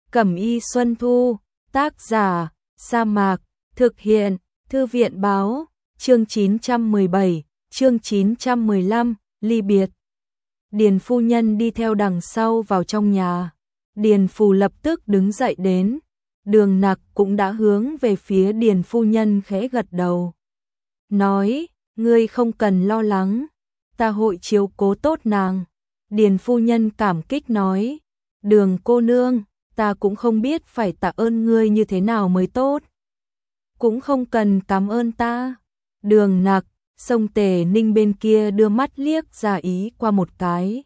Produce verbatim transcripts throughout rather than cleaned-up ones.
Cẩm y Xuân Thu, tác giả, Sa Mạc, thực hiện, Thư viện báo, chương chín trăm mười bảy, chương chín trăm mười lăm, ly biệt. Điền phu nhân đi theo đằng sau vào trong nhà. Điền Phù lập tức đứng dậy đến. Đường Nặc cũng đã hướng về phía Điền phu nhân khẽ gật đầu. Nói, ngươi không cần lo lắng, ta hội chiếu cố tốt nàng. Điền phu nhân cảm kích nói, Đường cô nương, ta cũng không biết phải tạ ơn ngươi như thế nào mới tốt. Cũng không cần cảm ơn ta. Đường Nặc, Sông Tề Ninh bên kia đưa mắt liếc ra ý qua một cái.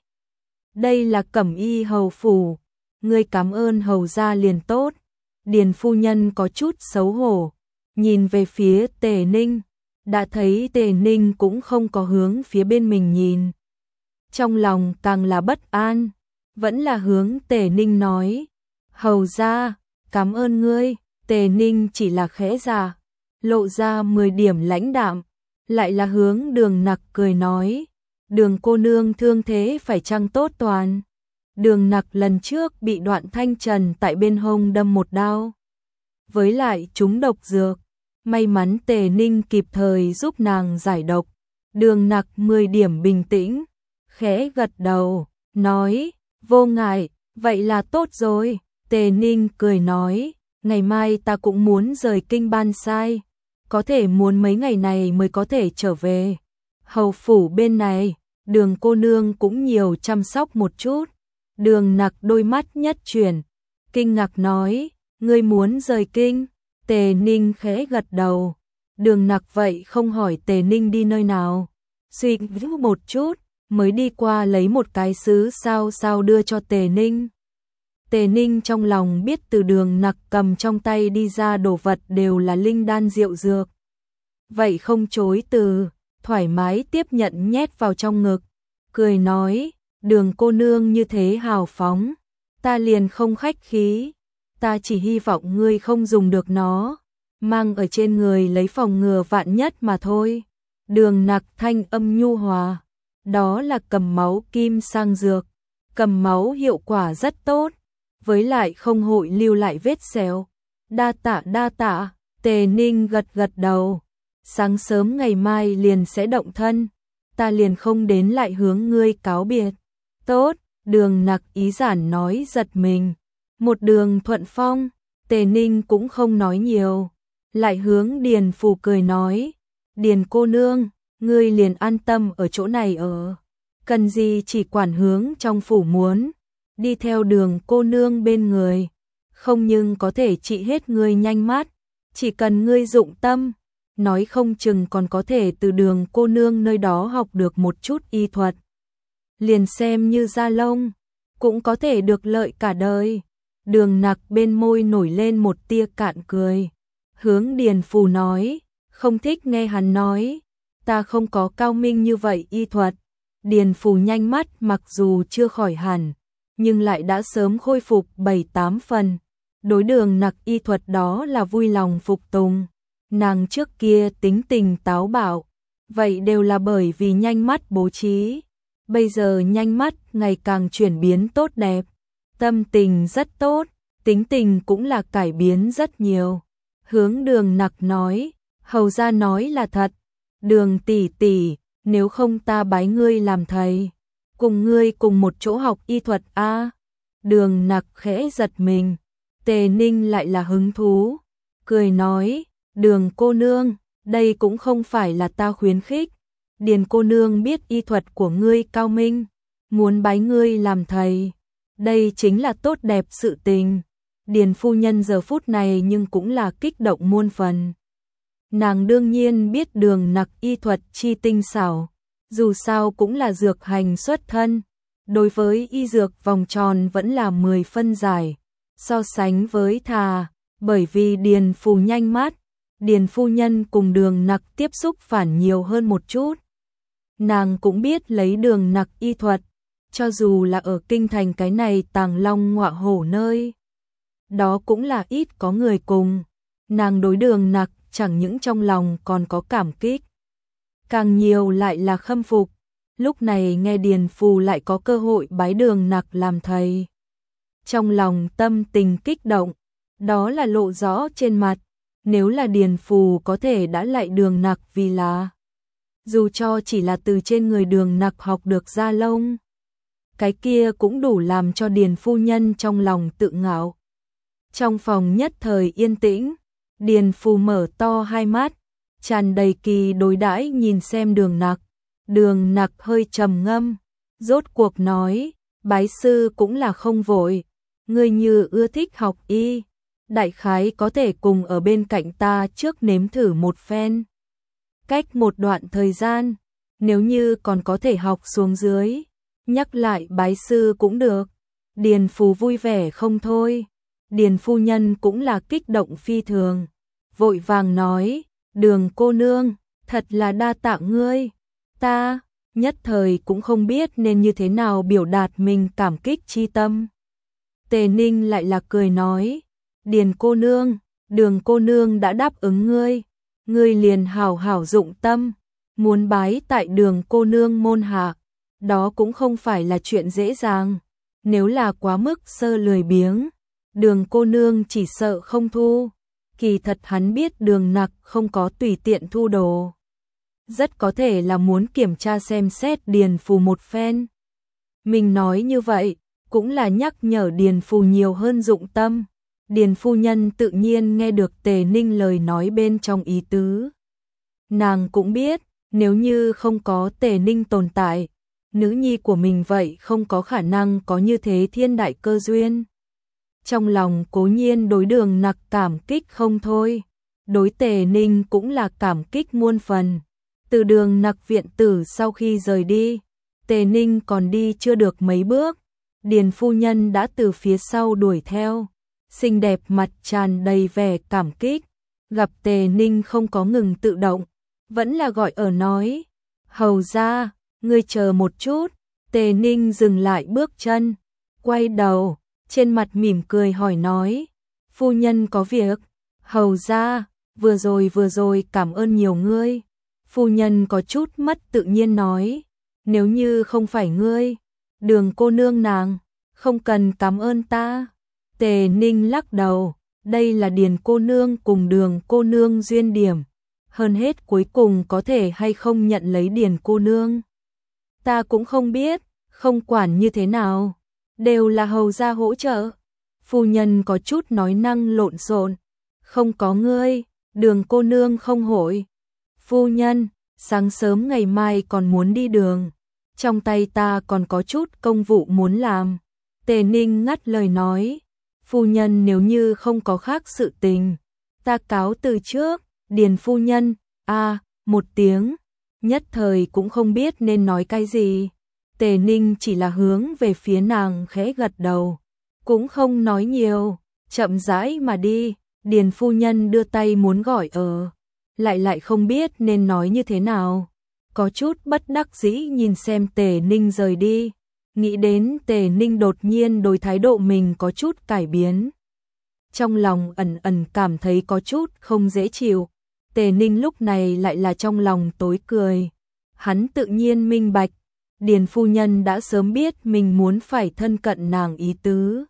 Đây là Cẩm y hầu phủ, ngươi cảm ơn hầu gia liền tốt. Điền phu nhân có chút xấu hổ, nhìn về phía Tề Ninh, đã thấy Tề Ninh cũng không có hướng phía bên mình nhìn. Trong lòng càng là bất an, vẫn là hướng Tề Ninh nói, hầu gia, cảm ơn ngươi. Tề Ninh chỉ là khẽ già, lộ ra mười điểm lãnh đạm, lại là hướng Đường Nặc cười nói, Đường cô nương thương thế phải chăng tốt toàn. Đường Nặc lần trước bị Đoạn Thanh Trần tại bên hông đâm một đao, với lại trúng độc dược, may mắn Tề Ninh kịp thời giúp nàng giải độc. Đường Nặc mười điểm bình tĩnh, khẽ gật đầu, nói, vô ngại, vậy là tốt rồi. Tề Ninh cười nói, ngày mai ta cũng muốn rời kinh Ban Sai, có thể muốn mấy ngày này mới có thể trở về. Hầu phủ bên này, Đường cô nương cũng nhiều chăm sóc một chút. Đường Nặc đôi mắt nhất chuyển, kinh ngạc nói, ngươi muốn rời kinh? Tề Ninh khẽ gật đầu. Đường Nặc vậy không hỏi Tề Ninh đi nơi nào, suy nghĩ một chút, mới đi qua lấy một cái sứ sao sao đưa cho Tề Ninh. Tề Ninh trong lòng biết từ Đường Nặc cầm trong tay đi ra đồ vật đều là linh đan diệu dược. Vậy không chối từ, thoải mái tiếp nhận nhét vào trong ngực, cười nói, Đường cô nương như thế hào phóng, ta liền không khách khí, ta chỉ hy vọng ngươi không dùng được nó, mang ở trên người lấy phòng ngừa vạn nhất mà thôi. Đường Nặc thanh âm nhu hòa, đó là cầm máu kim sang dược, cầm máu hiệu quả rất tốt, với lại không hội lưu lại vết sẹo. Đa tạ đa tạ. Tề Ninh gật gật đầu, sáng sớm ngày mai liền sẽ động thân, ta liền không đến lại hướng ngươi cáo biệt. Tốt. Đường Nặc ý giản nói giật mình, một đường thuận phong. Tề Ninh cũng không nói nhiều, lại hướng Điền Phù cười nói, Điền cô nương, ngươi liền an tâm ở chỗ này ở, cần gì chỉ quản hướng trong phủ muốn, đi theo Đường cô nương bên người, không nhưng có thể trị hết ngươi nhanh mắt, chỉ cần ngươi dụng tâm, nói không chừng còn có thể từ Đường cô nương nơi đó học được một chút y thuật, liền xem như da lông, cũng có thể được lợi cả đời. Đường Nặc bên môi nổi lên một tia cạn cười, hướng Điền Phù nói, không thích nghe hắn nói, ta không có cao minh như vậy y thuật. Điền Phù nhanh mắt mặc dù chưa khỏi hẳn, nhưng lại đã sớm khôi phục bảy tám phần. Đối Đường Nặc y thuật đó là vui lòng phục tùng. Nàng trước kia tính tình táo bạo, vậy đều là bởi vì nhanh mắt bố trí. Bây giờ nhanh mắt ngày càng chuyển biến tốt đẹp, tâm tình rất tốt, tính tình cũng là cải biến rất nhiều. Hướng Đường Nặc nói, hầu gia nói là thật, Đường tỷ tỷ, nếu không ta bái ngươi làm thầy, cùng ngươi cùng một chỗ học y thuật a. À? Đường Nặc khẽ giật mình, Tề Ninh lại là hứng thú, cười nói, Đường cô nương, đây cũng không phải là ta khuyến khích, Điền cô nương biết y thuật của ngươi cao minh, muốn bái ngươi làm thầy, đây chính là tốt đẹp sự tình. Điền phu nhân giờ phút này nhưng cũng là kích động muôn phần. Nàng đương nhiên biết Đường Nặc y thuật chi tinh xảo, dù sao cũng là dược hành xuất thân, đối với y dược vòng tròn vẫn là mười phân giải, so sánh với thà, bởi vì Điền Phù nhanh mắt, Điền phu nhân cùng Đường Nặc tiếp xúc phản nhiều hơn một chút. Nàng cũng biết lấy Đường Nặc y thuật, cho dù là ở kinh thành cái này tàng long ngọa hổ nơi, đó cũng là ít có người cùng. Nàng đối Đường Nặc chẳng những trong lòng còn có cảm kích, càng nhiều lại là khâm phục. Lúc này nghe Điền Phù lại có cơ hội bái Đường Nặc làm thầy, trong lòng tâm tình kích động, đó là lộ rõ trên mặt, nếu là Điền Phù có thể đã lại Đường Nặc vì là dù cho chỉ là từ trên người Đường Nặc học được da lông, cái kia cũng đủ làm cho Điền phu nhân trong lòng tự ngạo. Trong phòng nhất thời yên tĩnh, Điền Phù mở to hai mắt, tràn đầy kỳ đối đãi nhìn xem Đường Nặc. Đường Nặc hơi trầm ngâm, rốt cuộc nói, bái sư cũng là không vội, ngươi như ưa thích học y, đại khái có thể cùng ở bên cạnh ta trước nếm thử một phen. Cách một đoạn thời gian, nếu như còn có thể học xuống dưới, nhắc lại bái sư cũng được. Điền Phù vui vẻ không thôi, Điền phu nhân cũng là kích động phi thường, vội vàng nói, Đường cô nương, thật là đa tạ ngươi, ta nhất thời cũng không biết nên như thế nào biểu đạt mình cảm kích chi tâm. Tề Ninh lại là cười nói, Điền cô nương, Đường cô nương đã đáp ứng ngươi, ngươi liền hảo hảo dụng tâm, muốn bái tại Đường cô nương môn hạ, đó cũng không phải là chuyện dễ dàng, nếu là quá mức sơ lười biếng, Đường cô nương chỉ sợ không thu. Kỳ thật hắn biết Đường Nặc không có tùy tiện thu đồ, rất có thể là muốn kiểm tra xem xét Điền Phù một phen. Mình nói như vậy, cũng là nhắc nhở Điền Phù nhiều hơn dụng tâm. Điền phu nhân tự nhiên nghe được Tề Ninh lời nói bên trong ý tứ. Nàng cũng biết, nếu như không có Tề Ninh tồn tại, nữ nhi của mình vậy không có khả năng có như thế thiên đại cơ duyên. Trong lòng cố nhiên đối Đường Nặc cảm kích không thôi, đối Tề Ninh cũng là cảm kích muôn phần. Từ Đường Nặc viện tử sau khi rời đi, Tề Ninh còn đi chưa được mấy bước, Điền phu nhân đã từ phía sau đuổi theo, xinh đẹp mặt tràn đầy vẻ cảm kích, gặp Tề Ninh không có ngừng tự động, vẫn là gọi ở nói, hầu ra, ngươi chờ một chút. Tề Ninh dừng lại bước chân, quay đầu, trên mặt mỉm cười hỏi nói, phu nhân có việc, hầu ra, vừa rồi vừa rồi cảm ơn nhiều ngươi. Phu nhân có chút mất tự nhiên nói, nếu như không phải ngươi, Đường cô nương nàng, không cần cảm ơn ta. Tề Ninh lắc đầu, đây là Điền cô nương cùng Đường cô nương duyên điểm, hơn hết cuối cùng có thể hay không nhận lấy Điền cô nương. Ta cũng không biết, không quản như thế nào, đều là hầu gia hỗ trợ. Phu nhân có chút nói năng lộn xộn, không có ngươi, Đường cô nương không hội. Phu nhân, sáng sớm ngày mai còn muốn đi đường, trong tay ta còn có chút công vụ muốn làm. Tề Ninh ngắt lời nói, phu nhân nếu như không có khác sự tình, ta cáo từ trước. Điền phu nhân, a à, một tiếng, nhất thời cũng không biết nên nói cái gì. Tề Ninh chỉ là hướng về phía nàng khẽ gật đầu, cũng không nói nhiều, chậm rãi mà đi. Điền phu nhân đưa tay muốn gọi ở, lại lại không biết nên nói như thế nào, có chút bất đắc dĩ nhìn xem Tề Ninh rời đi, nghĩ đến Tề Ninh đột nhiên đối thái độ mình có chút cải biến, trong lòng ẩn ẩn cảm thấy có chút không dễ chịu. Tề Ninh lúc này lại là trong lòng tối cười, hắn tự nhiên minh bạch, Điền phu nhân đã sớm biết mình muốn phải thân cận nàng ý tứ.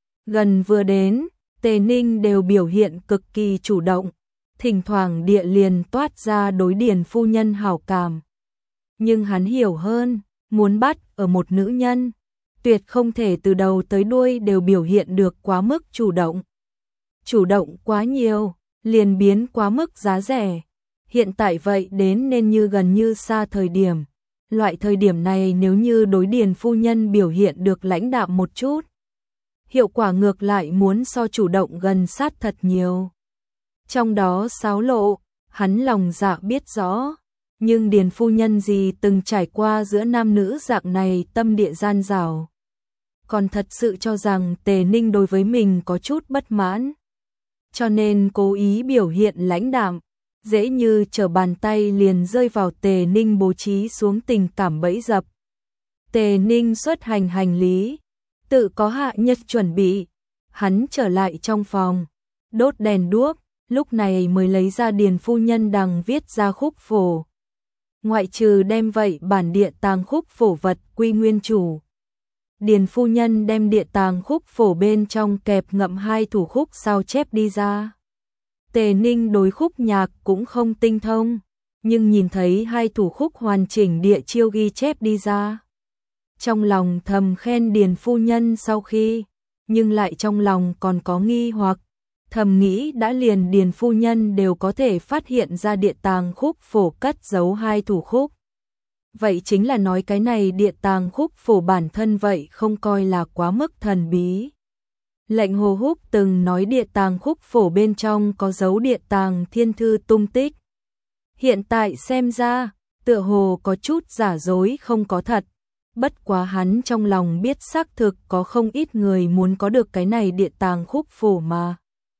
Gần vừa đến, Tề Ninh đều biểu hiện cực kỳ chủ động, thỉnh thoảng địa liền toát ra đối Điền phu nhân hảo cảm. Nhưng hắn hiểu hơn, muốn bắt ở một nữ nhân, tuyệt không thể từ đầu tới đuôi đều biểu hiện được quá mức chủ động. Chủ động quá nhiều, liền biến quá mức giá rẻ. Hiện tại vậy đến nên như gần như xa thời điểm. Loại thời điểm này nếu như đối Điền phu nhân biểu hiện được lãnh đạm một chút, hiệu quả ngược lại muốn so chủ động gần sát thật nhiều. Trong đó xáo lộ, hắn lòng dạ biết rõ, nhưng Điền phu nhân gì từng trải qua giữa nam nữ dạng này tâm địa gian rào, còn thật sự cho rằng Tề Ninh đối với mình có chút bất mãn, cho nên cố ý biểu hiện lãnh đạm, dễ như trở bàn tay liền rơi vào Tề Ninh bố trí xuống tình cảm bẫy dập. Tề Ninh xuất hành hành lý, tự có hạ nhất chuẩn bị, hắn trở lại trong phòng, đốt đèn đuốc, lúc này mới lấy ra Điền phu nhân đằng viết ra khúc phổ. Ngoại trừ đem vậy bản địa tàng khúc phổ vật quy nguyên chủ, Điền phu nhân đem địa tàng khúc phổ bên trong kẹp ngậm hai thủ khúc sao chép đi ra. Tề Ninh đối khúc nhạc cũng không tinh thông, nhưng nhìn thấy hai thủ khúc hoàn chỉnh địa chiêu ghi chép đi ra. Trong lòng thầm khen Điền phu nhân sau khi, nhưng lại trong lòng còn có nghi hoặc, thầm nghĩ đã liền Điền phu nhân đều có thể phát hiện ra địa tàng khúc phổ cất giấu hai thủ khúc. Vậy chính là nói cái này địa tàng khúc phổ bản thân vậy không coi là quá mức thần bí. Lệnh Hồ Húc từng nói địa tàng khúc phổ bên trong có dấu địa tàng thiên thư tung tích. Hiện tại xem ra, tựa hồ có chút giả dối không có thật. Bất quá hắn trong lòng biết xác thực có không ít người muốn có được cái này địa tàng khúc phổ mà.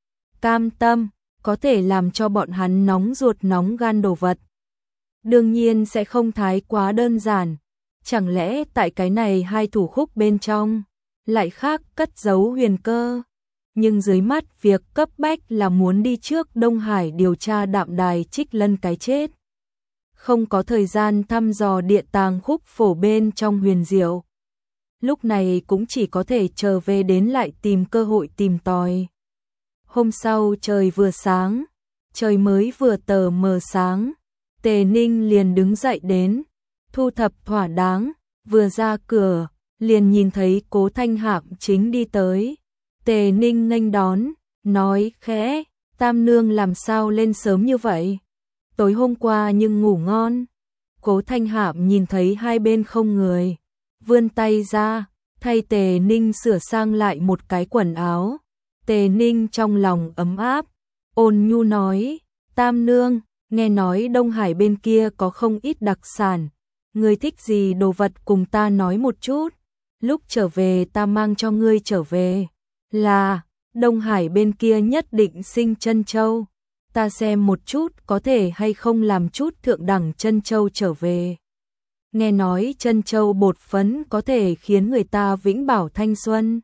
Cam tâm, có thể làm cho bọn hắn nóng ruột nóng gan đồ vật. Đương nhiên sẽ không thái quá đơn giản. Chẳng lẽ tại cái này hai thủ khúc bên trong, lại khác cất giấu huyền cơ. Nhưng dưới mắt việc cấp bách là muốn đi trước Đông Hải điều tra Đạm Đài Trích Lân cái chết. Không có thời gian thăm dò địa tàng khúc phổ bên trong huyền diệu. Lúc này cũng chỉ có thể trở về đến lại tìm cơ hội tìm tòi. Hôm sau trời vừa sáng, trời mới vừa tờ mờ sáng, Tề Ninh liền đứng dậy đến, thu thập thỏa đáng, vừa ra cửa, liền nhìn thấy Cố Thanh Hạm chính đi tới. Tề Ninh nghênh đón, nói khẽ, Tam nương làm sao lên sớm như vậy? Tối hôm qua nhưng ngủ ngon. Cố Thanh Hạm nhìn thấy hai bên không người, vươn tay ra, thay Tề Ninh sửa sang lại một cái quần áo. Tề Ninh trong lòng ấm áp, ôn nhu nói, Tam nương, nghe nói Đông Hải bên kia có không ít đặc sản, ngươi thích gì đồ vật cùng ta nói một chút, lúc trở về ta mang cho ngươi trở về. Là, Đông Hải bên kia nhất định sinh chân châu, ta xem một chút có thể hay không làm chút thượng đẳng chân châu trở về. Nghe nói chân châu bột phấn có thể khiến người ta vĩnh bảo thanh xuân.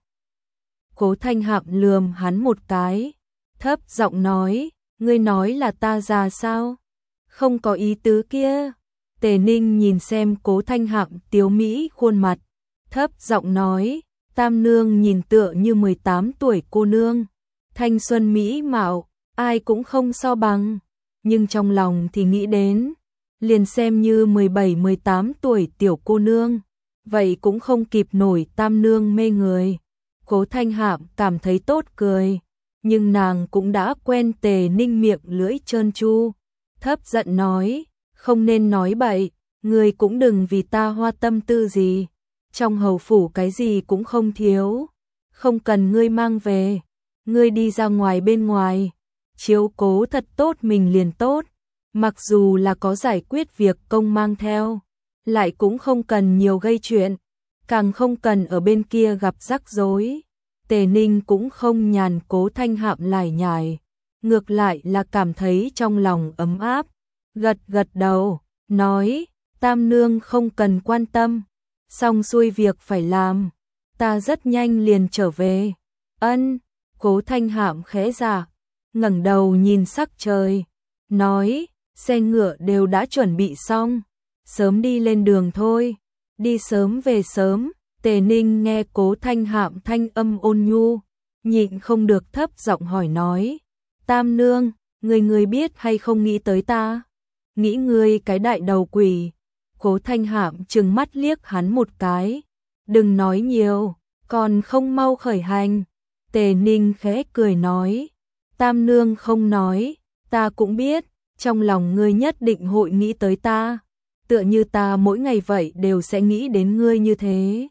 Cố Thanh Hạm lườm hắn một cái, thấp giọng nói, ngươi nói là ta già sao? Không có ý tứ kia. Tề Ninh nhìn xem Cố Thanh Hạm tiếu mỹ khuôn mặt, thấp giọng nói, Tam nương nhìn tựa như mười tám tuổi cô nương, thanh xuân mỹ mạo, ai cũng không so bằng, nhưng trong lòng thì nghĩ đến, liền xem như mười bảy mười tám tuổi tiểu cô nương, vậy cũng không kịp nổi Tam nương mê người. Cố Thanh Hạm cảm thấy tốt cười, nhưng nàng cũng đã quen Tề Ninh miệng lưỡi trơn tru, thấp giận nói, không nên nói bậy, ngươi cũng đừng vì ta hoa tâm tư gì, trong hầu phủ cái gì cũng không thiếu, không cần ngươi mang về, ngươi đi ra ngoài bên ngoài, chiếu cố thật tốt mình liền tốt, mặc dù là có giải quyết việc công mang theo, lại cũng không cần nhiều gây chuyện, càng không cần ở bên kia gặp rắc rối. Tề Ninh cũng không nhàn Cố Thanh Hạm lải nhải, ngược lại là cảm thấy trong lòng ấm áp, gật gật đầu, nói, Tam nương không cần quan tâm, xong xuôi việc phải làm, ta rất nhanh liền trở về. Ân, Cố Thanh Hạm khẽ dạ, ngẩng đầu nhìn sắc trời, nói, xe ngựa đều đã chuẩn bị xong, sớm đi lên đường thôi, đi sớm về sớm. Tề Ninh nghe Cố Thanh Hạm thanh âm ôn nhu, nhịn không được thấp giọng hỏi nói, Tam nương, người người biết hay không nghĩ tới ta? Nghĩ ngươi cái đại đầu quỷ. Cố Thanh Hạm trừng mắt liếc hắn một cái, đừng nói nhiều, còn không mau khởi hành. Tề Ninh khẽ cười nói, Tam nương không nói, ta cũng biết, trong lòng ngươi nhất định hội nghĩ tới ta, tựa như ta mỗi ngày vậy đều sẽ nghĩ đến ngươi như thế.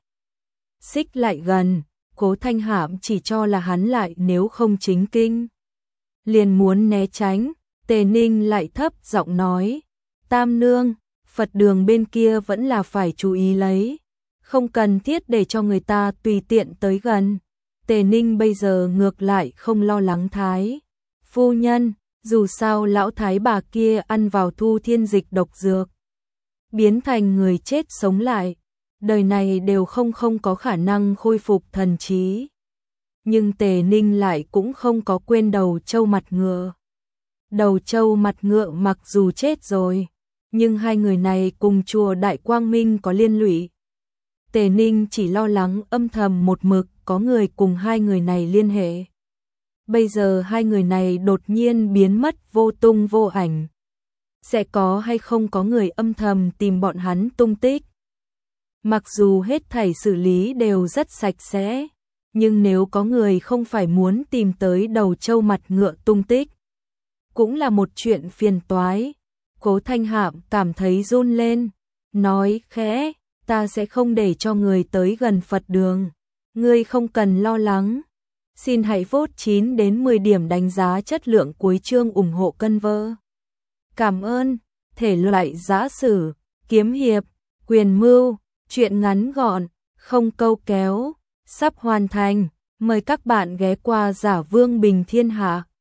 Xích lại gần, Cố Thanh Hạm chỉ cho là hắn lại nếu không chính kinh, liền muốn né tránh. Tề Ninh lại thấp giọng nói, Tam nương, Phật đường bên kia vẫn là phải chú ý lấy, không cần thiết để cho người ta tùy tiện tới gần. Tề Ninh bây giờ ngược lại không lo lắng Thái phu nhân, dù sao lão thái bà kia ăn vào Thu Thiên Dịch độc dược, biến thành người chết sống lại, đời này đều không không có khả năng khôi phục thần trí. Nhưng Tề Ninh lại cũng không có quên đầu trâu mặt ngựa. Đầu trâu mặt ngựa mặc dù chết rồi, nhưng hai người này cùng chùa Đại Quang Minh có liên lụy. Tề Ninh chỉ lo lắng âm thầm một mực có người cùng hai người này liên hệ. Bây giờ hai người này đột nhiên biến mất vô tung vô ảnh. Sẽ có hay không có người âm thầm tìm bọn hắn tung tích. Mặc dù hết thảy xử lý đều rất sạch sẽ, nhưng nếu có người không phải muốn tìm tới đầu trâu mặt ngựa tung tích, cũng là một chuyện phiền toái. Cố Thanh Hạm cảm thấy run lên, nói khẽ, ta sẽ không để cho người tới gần Phật đường. Ngươi không cần lo lắng. Xin hãy vote chín đến mười điểm đánh giá chất lượng cuối chương ủng hộ cân vơ. Cảm ơn. Thể loại giã sử, kiếm hiệp, quyền mưu, truyện ngắn gọn, không câu kéo, sắp hoàn thành. Mời các bạn ghé qua Giả Vương Bình Thiên Hạ.